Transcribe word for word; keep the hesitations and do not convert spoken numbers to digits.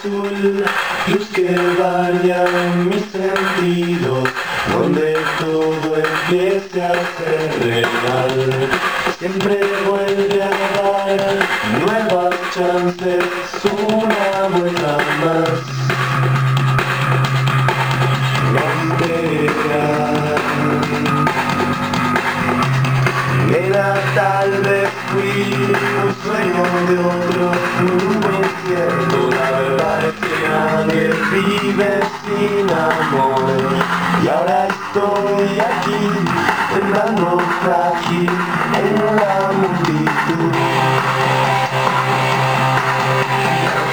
azul, luz que baña mis sentidos, donde todo empieza a ser real. Siempre vuelve a dar nuevas chances, una vuelta más. No esperar. Nena, tal vez fui un sueño de otro mundo incierto. La verdad es que nadie vive sin amor. Y ahora estoy aquí, temblando frágil en la multitud.